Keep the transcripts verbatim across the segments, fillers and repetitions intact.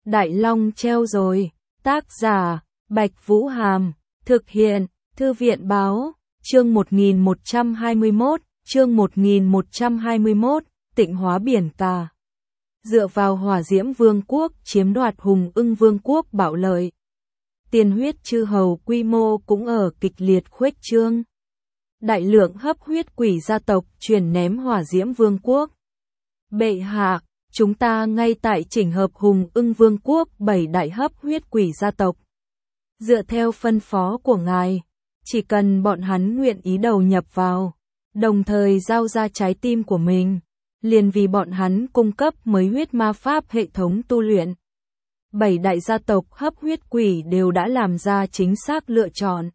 Đại Long treo rồi. Tác giả, Bạch Vũ Hàm. Thực hiện, Thư viện Báo. Chương một nghìn một trăm hai mươi mốt, chương một nghìn một trăm hai mươi mốt, Tịnh hóa biển cả. Dựa vào Hỏa Diễm Vương quốc chiếm đoạt Hùng Ưng Vương quốc bạo lợi. Tiên huyết chư hầu quy mô cũng ở kịch liệt khuếch trương. Đại lượng hấp huyết quỷ gia tộc truyền ném Hỏa Diễm Vương quốc. Bệ hạ, chúng ta ngay tại chỉnh hợp Hùng Ưng Vương quốc bảy đại hấp huyết quỷ gia tộc. Dựa theo phân phó của ngài, chỉ cần bọn hắn nguyện ý đầu nhập vào, đồng thời giao ra trái tim của mình, liền vì bọn hắn cung cấp mới huyết ma pháp hệ thống tu luyện. Bảy đại gia tộc hấp huyết quỷ đều đã làm ra chính xác lựa chọn.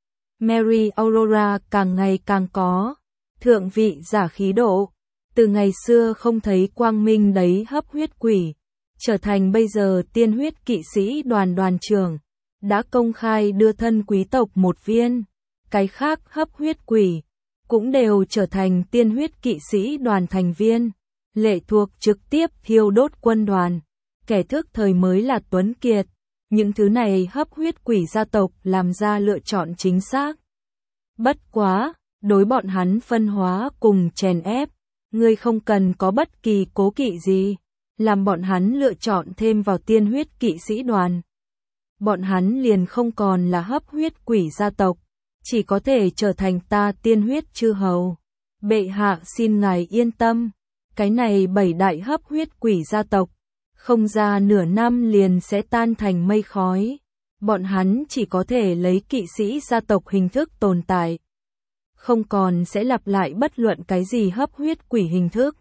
Mary Aurora càng ngày càng có thượng vị giả khí độ, từ ngày xưa không thấy quang minh đấy hấp huyết quỷ, trở thành bây giờ tiên huyết kỵ sĩ đoàn đoàn trưởng, đã công khai đưa thân quý tộc một viên. Cái khác hấp huyết quỷ cũng đều trở thành tiên huyết kỵ sĩ đoàn thành viên, lệ thuộc trực tiếp thiêu đốt quân đoàn. Kẻ thức thời mới là Tuấn Kiệt. Những thứ này hấp huyết quỷ gia tộc làm ra lựa chọn chính xác. Bất quá, đối bọn hắn phân hóa cùng chèn ép, ngươi không cần có bất kỳ cố kỵ gì, làm bọn hắn lựa chọn thêm vào tiên huyết kỵ sĩ đoàn. Bọn hắn liền không còn là hấp huyết quỷ gia tộc, chỉ có thể trở thành ta tiên huyết chư hầu. Bệ hạ xin ngài yên tâm, cái này bảy đại hấp huyết quỷ gia tộc, không ra nửa năm liền sẽ tan thành mây khói. Bọn hắn chỉ có thể lấy kỵ sĩ gia tộc hình thức tồn tại, không còn sẽ lặp lại bất luận cái gì hấp huyết quỷ hình thức.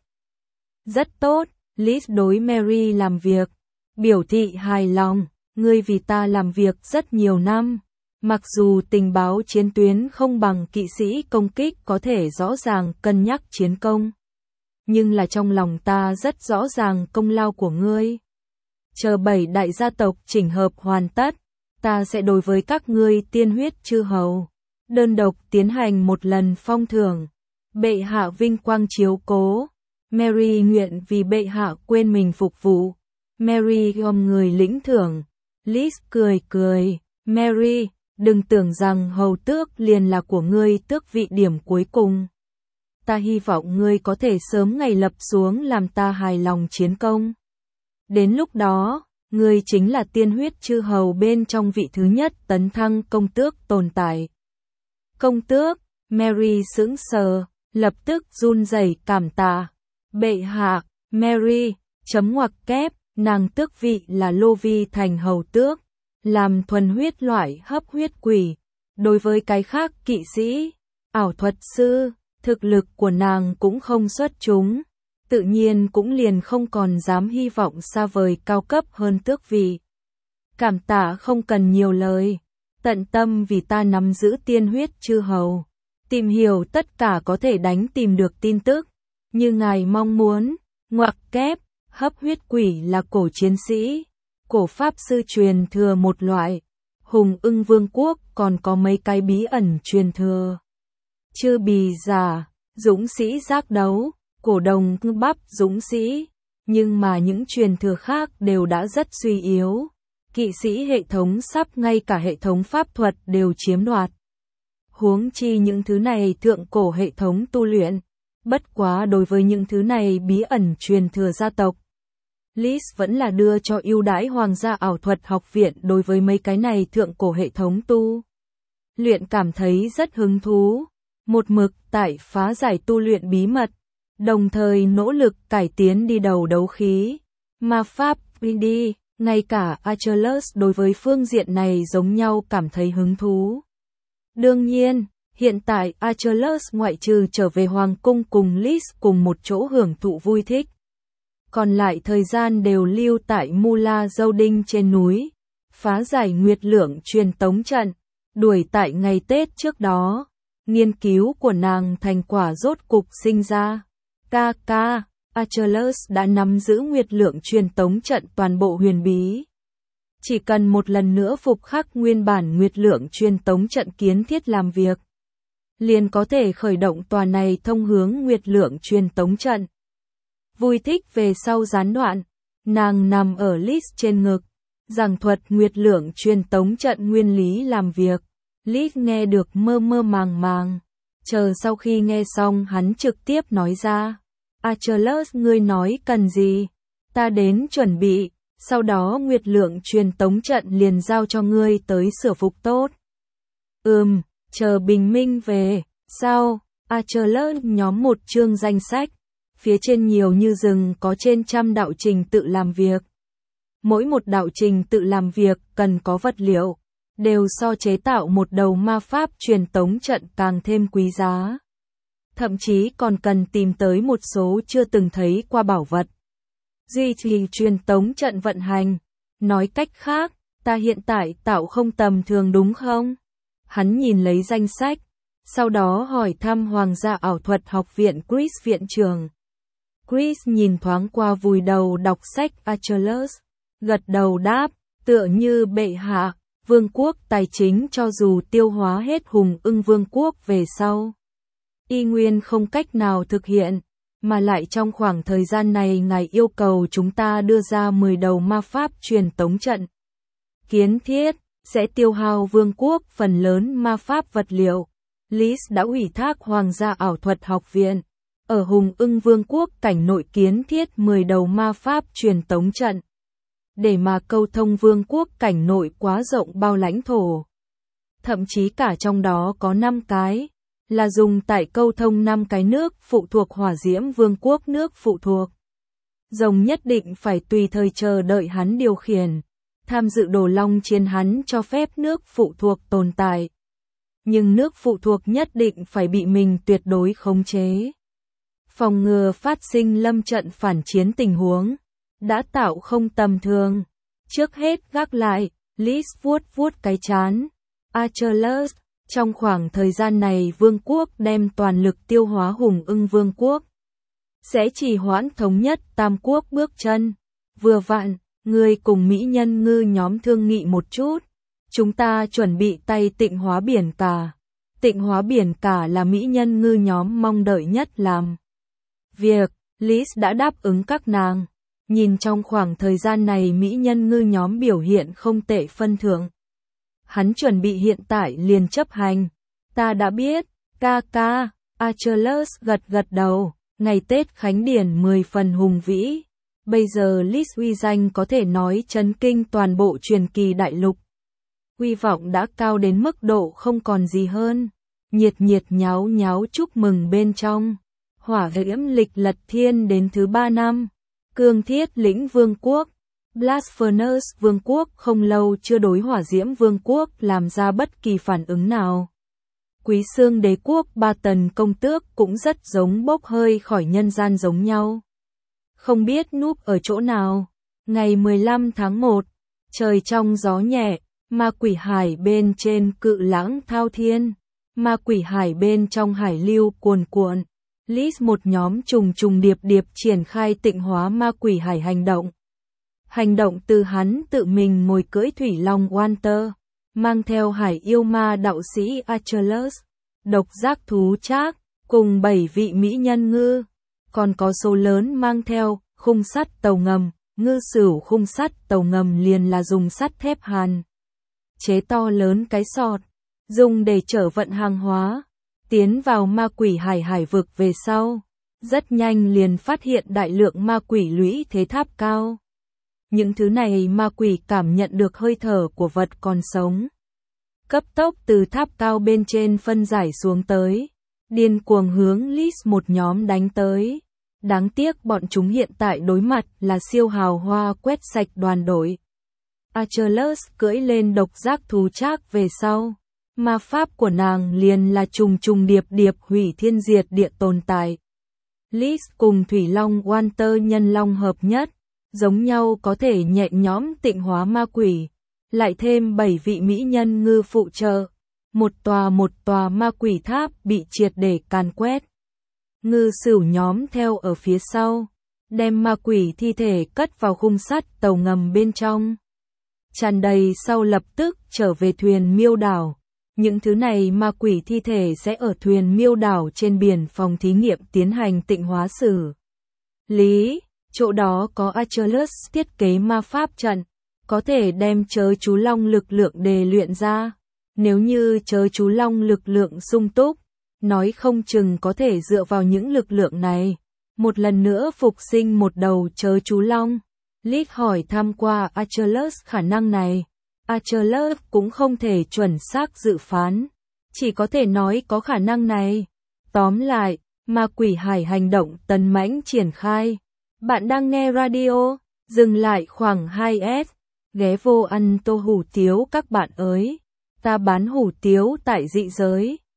Rất tốt, Liz đối Mary làm việc, biểu thị hài lòng, ngươi vì ta làm việc rất nhiều năm. Mặc dù tình báo chiến tuyến không bằng kỵ sĩ công kích có thể rõ ràng cân nhắc chiến công, nhưng là trong lòng ta rất rõ ràng công lao của ngươi. Chờ bảy đại gia tộc chỉnh hợp hoàn tất, ta sẽ đối với các ngươi tiên huyết chư hầu đơn độc tiến hành một lần phong thưởng. Bệ hạ vinh quang chiếu cố. Mary nguyện vì bệ hạ quên mình phục vụ. Mary gom người lĩnh thưởng. Liz cười cười. Mary, đừng tưởng rằng hầu tước liền là của ngươi tước vị điểm cuối cùng. Ta hy vọng ngươi có thể sớm ngày lập xuống làm ta hài lòng chiến công. Đến lúc đó, ngươi chính là tiên huyết chư hầu bên trong vị thứ nhất tấn thăng công tước tồn tại. Công tước, Mary sững sờ, lập tức run rẩy cảm tạ. Bệ hạ, Mary, chấm ngoặc kép, nàng tước vị là Lô Vi thành hầu tước, làm thuần huyết loại hấp huyết quỷ. Đối với cái khác kỵ sĩ, ảo thuật sư, thực lực của nàng cũng không xuất chúng, tự nhiên cũng liền không còn dám hy vọng xa vời cao cấp hơn tước vị. Cảm tạ không cần nhiều lời, tận tâm vì ta nắm giữ tiên huyết chư hầu, tìm hiểu tất cả có thể đánh tìm được tin tức, như ngài mong muốn. Ngoặc kép, hấp huyết quỷ là cổ chiến sĩ, cổ pháp sư truyền thừa một loại. Hùng Ưng Vương quốc còn có mấy cái bí ẩn truyền thừa. Chư bì giả, dũng sĩ giác đấu, cổ đồng ngư bắp dũng sĩ, nhưng mà những truyền thừa khác đều đã rất suy yếu. Kỵ sĩ hệ thống sắp ngay cả hệ thống pháp thuật đều chiếm đoạt. Huống chi những thứ này thượng cổ hệ thống tu luyện. Bất quá đối với những thứ này bí ẩn truyền thừa gia tộc, Liz vẫn là đưa cho ưu đãi Hoàng gia ảo thuật học viện đối với mấy cái này thượng cổ hệ thống tu luyện cảm thấy rất hứng thú. Một mực tại phá giải tu luyện bí mật, đồng thời nỗ lực cải tiến đi đầu đấu khí, ma pháp, đi, ngay cả Achilles đối với phương diện này giống nhau cảm thấy hứng thú. Đương nhiên, hiện tại Achilles ngoại trừ trở về Hoàng cung cùng Liz cùng một chỗ hưởng thụ vui thích, còn lại thời gian đều lưu tại Mula Dâu Đinh trên núi, phá giải nguyệt lượng truyền tống trận, đuổi tại ngày Tết trước đó. Nghiên cứu của nàng thành quả rốt cục sinh ra. Ca ca, Achilles đã nắm giữ nguyệt lượng truyền tống trận toàn bộ huyền bí. Chỉ cần một lần nữa phục khắc nguyên bản nguyệt lượng truyền tống trận kiến thiết làm việc, liền có thể khởi động tòa này thông hướng nguyệt lượng truyền tống trận. Vui thích về sau gián đoạn, Nàng nằm ở Liz trên ngực, giảng thuật nguyệt lượng truyền tống trận nguyên lý làm việc. Liz nghe được mơ mơ màng màng. Chờ sau khi nghe xong hắn trực tiếp nói ra. Achilles, ngươi nói cần gì? Ta đến chuẩn bị, sau đó nguyệt lượng truyền tống trận liền giao cho ngươi tới sửa phục tốt. Ừm, chờ bình minh về, sau, Achilles nhóm một chương danh sách. Phía trên nhiều như rừng có trên trăm đạo trình tự làm việc. Mỗi một đạo trình tự làm việc cần có vật liệu, đều so chế tạo một đầu ma pháp truyền tống trận càng thêm quý giá. Thậm chí còn cần tìm tới một số chưa từng thấy qua bảo vật. Duy trì truyền tống trận vận hành. Nói cách khác, ta hiện tại tạo không tầm thường đúng không? Hắn nhìn lấy danh sách, sau đó hỏi thăm Hoàng gia ảo thuật học viện Chris viện trưởng. Chris nhìn thoáng qua vùi đầu đọc sách Achilles, gật đầu đáp, tựa như bệ hạ, vương quốc tài chính cho dù tiêu hóa hết hùng ưng vương quốc về sau. Y nguyên không cách nào thực hiện, mà lại trong khoảng thời gian này ngài yêu cầu chúng ta đưa ra mười đầu ma pháp truyền tống trận. Kiến thiết, sẽ tiêu hao vương quốc phần lớn ma pháp vật liệu. Liz đã ủy thác Hoàng gia ảo thuật học viện, ở hùng ưng vương quốc cảnh nội kiến thiết mười đầu ma pháp truyền tống trận. Để mà câu thông vương quốc cảnh nội quá rộng bao lãnh thổ. Thậm chí cả trong đó có năm cái, là dùng tại câu thông năm cái nước phụ thuộc hỏa diễm vương quốc nước phụ thuộc. Rồng nhất định phải tùy thời chờ đợi hắn điều khiển. Tham dự đồ long chiến hắn cho phép nước phụ thuộc tồn tại. Nhưng nước phụ thuộc nhất định phải bị mình tuyệt đối khống chế. Phòng ngừa phát sinh lâm trận phản chiến tình huống. Đã tạo không tầm thường. Trước hết gác lại, Liz vuốt vuốt cái chán. Achilles, trong khoảng thời gian này vương quốc đem toàn lực tiêu hóa hùng ưng vương quốc. Sẽ trì hoãn thống nhất tam quốc bước chân. Vừa vặn, ngươi cùng mỹ nhân ngư nhóm thương nghị một chút. Chúng ta chuẩn bị tay tịnh hóa biển cả. Tịnh hóa biển cả là mỹ nhân ngư nhóm mong đợi nhất làm. Việc, Liz đã đáp ứng các nàng. Nhìn trong khoảng thời gian này mỹ nhân ngư nhóm biểu hiện không tệ phân thượng. Hắn chuẩn bị hiện tại liền chấp hành. Ta đã biết, ca ca, Achilles gật gật đầu, ngày Tết Khánh Điển mười phần hùng vĩ. Bây giờ Liz uy danh có thể nói chấn kinh toàn bộ truyền kỳ đại lục. Uy vọng đã cao đến mức độ không còn gì hơn. Nhiệt nhiệt nháo nháo chúc mừng bên trong. Hỏa diễm lịch lật thiên đến thứ ba năm. Cương thiết lĩnh vương quốc. Blast Furnace vương quốc không lâu chưa đối hỏa diễm vương quốc làm ra bất kỳ phản ứng nào. Quý xương đế quốc ba tần công tước cũng rất giống bốc hơi khỏi nhân gian giống nhau. Không biết núp ở chỗ nào. Ngày mười lăm tháng một, trời trong gió nhẹ, ma quỷ hải bên trên cự lãng thao thiên. Ma quỷ hải bên trong hải lưu cuồn cuộn. Liz một nhóm trùng trùng điệp điệp triển khai tịnh hóa ma quỷ hải hành động. Hành động từ hắn tự mình ngồi cưỡi thủy long Walter, mang theo hải yêu ma đạo sĩ Achilles, độc giác thú Trác, cùng bảy vị mỹ nhân ngư, còn có số lớn mang theo khung sắt tàu ngầm, ngư sửu khung sắt tàu ngầm liền là dùng sắt thép hàn. Chế to lớn cái sọt, dùng để chở vận hàng hóa, tiến vào ma quỷ hải hải vực về sau. Rất nhanh liền phát hiện đại lượng ma quỷ lũy thế tháp cao. Những thứ này ma quỷ cảm nhận được hơi thở của vật còn sống. Cấp tốc từ tháp cao bên trên phân giải xuống tới. Điên cuồng hướng Liz một nhóm đánh tới. Đáng tiếc bọn chúng hiện tại đối mặt là siêu hào hoa quét sạch đoàn đội. Achilles cưỡi lên độc giác thú Trác về sau. Ma pháp của nàng liền là trùng trùng điệp điệp hủy thiên diệt địa tồn tại. Liz cùng Thủy Long Walter nhân long hợp nhất, giống nhau có thể nhẹ nhõm tịnh hóa ma quỷ, lại thêm bảy vị mỹ nhân ngư phụ trợ, một tòa một tòa ma quỷ tháp bị triệt để càn quét. Ngư sửu nhóm theo ở phía sau, đem ma quỷ thi thể cất vào khung sắt tàu ngầm bên trong. Tràn đầy sau lập tức trở về thuyền miêu đảo. Những thứ này ma quỷ thi thể sẽ ở thuyền miêu đảo trên biển phòng thí nghiệm tiến hành tịnh hóa xử lý. chỗ đó có Achilles thiết kế ma pháp trận, có thể đem chớ chú long lực lượng đề luyện ra. Nếu như chớ chú long lực lượng sung túc, nói không chừng có thể dựa vào những lực lượng này, một lần nữa phục sinh một đầu chớ chú long. Lít hỏi thăm qua Achilles khả năng này. Achilles cũng không thể chuẩn xác dự phán, chỉ có thể nói có khả năng này. Tóm lại, ma quỷ hải hành động tấn mãnh triển khai. Bạn đang nghe radio, dừng lại khoảng hai s, ghé vô ăn tô hủ tiếu các bạn ơi. Ta bán hủ tiếu tại dị giới.